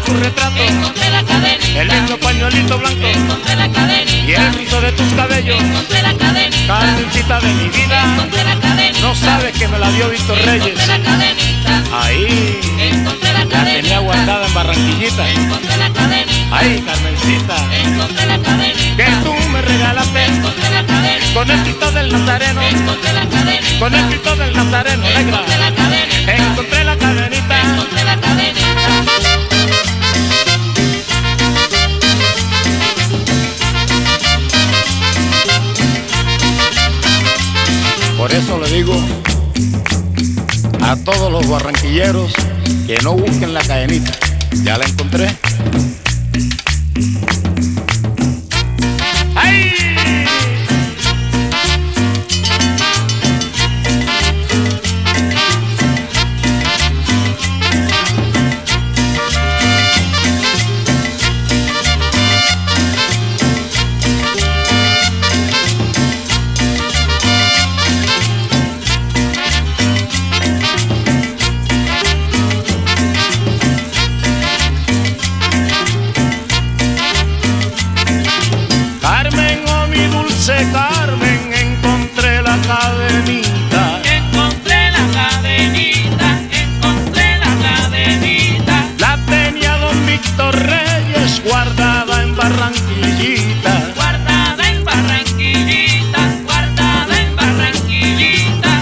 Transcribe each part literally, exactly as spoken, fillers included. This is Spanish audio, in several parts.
tu retrato, encontré la cadenita, el lindo pañuelito blanco encontré la cadenita, y el rizo de tus cabellos. encontré la cadenita, Carmencita de mi vida, encontré la cadenita, no sabes que me la dio Víctor Reyes. encontré la cadenita, Ahí encontré la la cadenita, tenía guardada en Barranquillita. encontré la cadenita, Ay, Carmencita, encontré la cadenita, que tú me regalaste encontré la cadenita, con el Cristo del Nazareno, encontré la cadenita, con el Cristo del Nazareno, negra. encontré la cadenita, Encontré la cadenita. encontré la cadenita. Por eso le digo a todos los barranquilleros que no busquen la cadenita. Ya la encontré. ¡Ay! Carmen, encontré la cadenita, Encontré la cadenita, encontré la cadenita, la tenía don Víctor Reyes guardada en Barranquillita. guardada en Barranquillita, guardada en Barranquillita.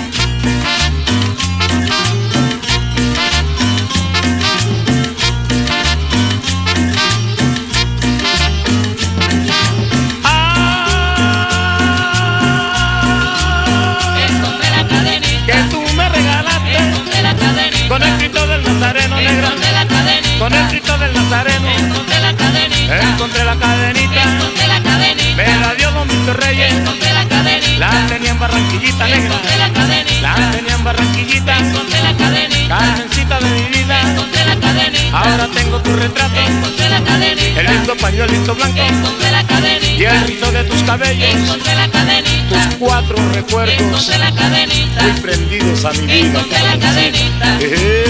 Encontré la cadenita, Que tú me regalaste encontré la cadenita, con el Cristo del Nazareno, negra. encontré la cadenita, Con el Cristo del Nazareno, encontré la cadenita, encontré la cadenita. encontré la cadenita, Me la dio don Víctor Reyes, encontré la cadenita, la tenía en Barranquillita, negra. encontré la cadenita, La tenía en Barranquillita. encontré la cadenita, Carmencita de mi vida, encontré la cadenita, ahora tengo tu retrato, encontré la cadenita, el lindo pañuelito blanco encontré la y cadenita, el rizo de tus cabellos. encontré la cadenita, Tus cuatro recuerdos encontré la cadenita, muy prendidos a mi vida. encontré la cadenita. Eh,